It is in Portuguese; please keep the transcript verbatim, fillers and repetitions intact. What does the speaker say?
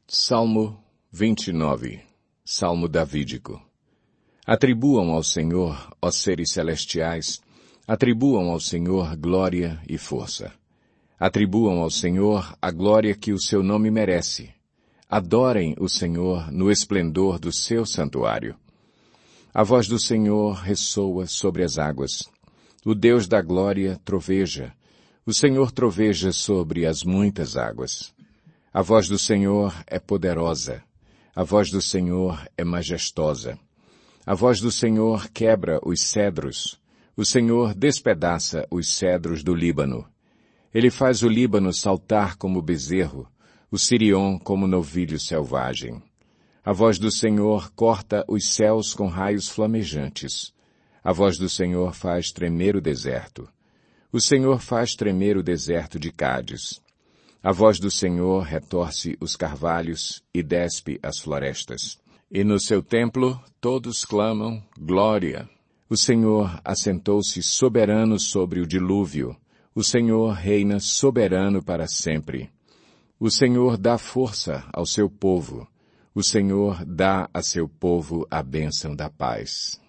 Salmo vinte e nove. Salmo davídico. Atribuam ao Senhor, ó seres celestiais, atribuam ao Senhor glória e força. Atribuam ao Senhor a glória que o seu nome merece. Adorem o Senhor no esplendor do seu santuário. A voz do Senhor ressoa sobre as águas. O Deus da glória troveja. O Senhor troveja sobre as muitas águas. A voz do Senhor é poderosa. A voz do Senhor é majestosa. A voz do Senhor quebra os cedros. O Senhor despedaça os cedros do Líbano. Ele faz o Líbano saltar como bezerro, o Sirion como novilho selvagem. A voz do Senhor corta os céus com raios flamejantes. A voz do Senhor faz tremer o deserto. O Senhor faz tremer o deserto de Cádiz. A voz do Senhor retorce os carvalhos e despe as florestas. E no seu templo todos clamam glória. O Senhor assentou-se soberano sobre o dilúvio. O Senhor reina soberano para sempre. O Senhor dá força ao seu povo. O Senhor dá a seu povo a bênção da paz.